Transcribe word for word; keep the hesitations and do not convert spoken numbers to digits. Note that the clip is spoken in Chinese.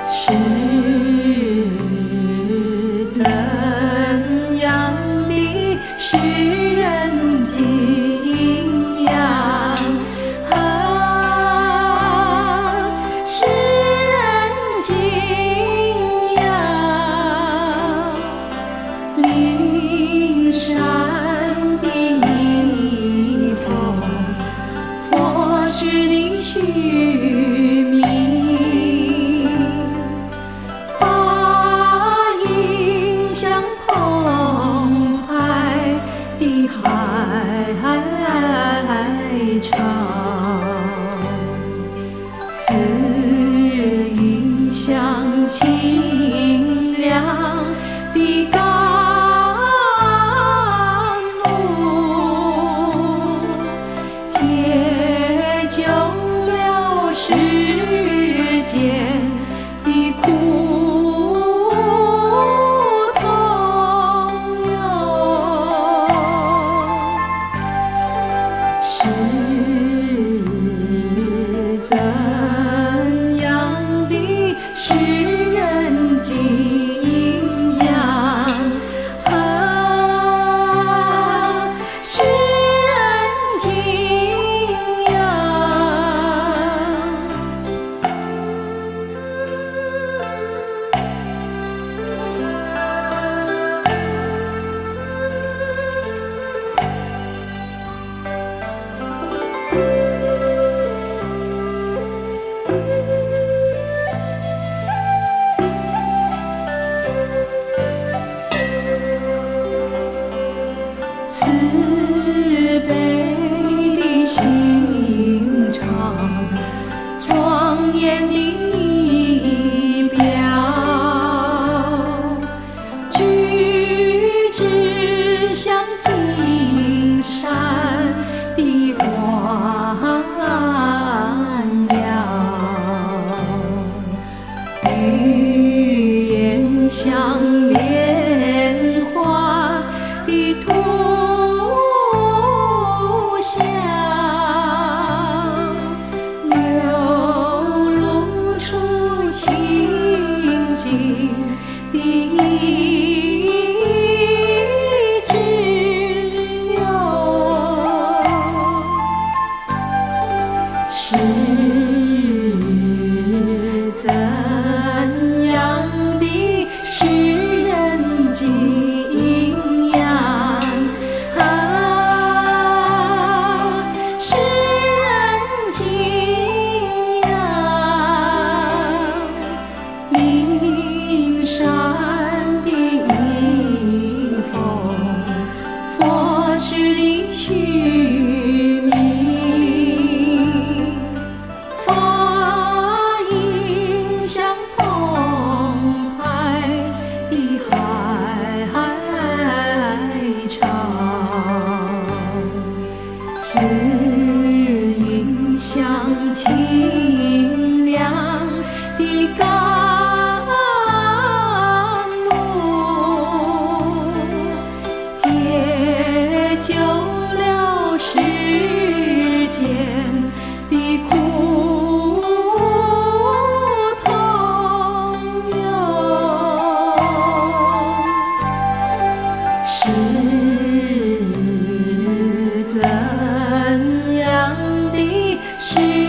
是怎样的诗人景仰啊，诗人景仰，灵山的一峰，佛知的须弥。唱此音响清凉的甘露，解救了世间的苦痛哟。是怎样的诗人景仰啊，诗人景仰，慈悲的心肠，庄严的仪表，举止像金山的光耀，语言像莲花的图像，流露出清净的意志哟。是怎样的诗人景仰啊，诗人景仰，灵山的一峰，佛知的须弥，法音响澎湃的海潮，此音响清凉的甘露，解救了世间的苦痛哟。是怎样的诗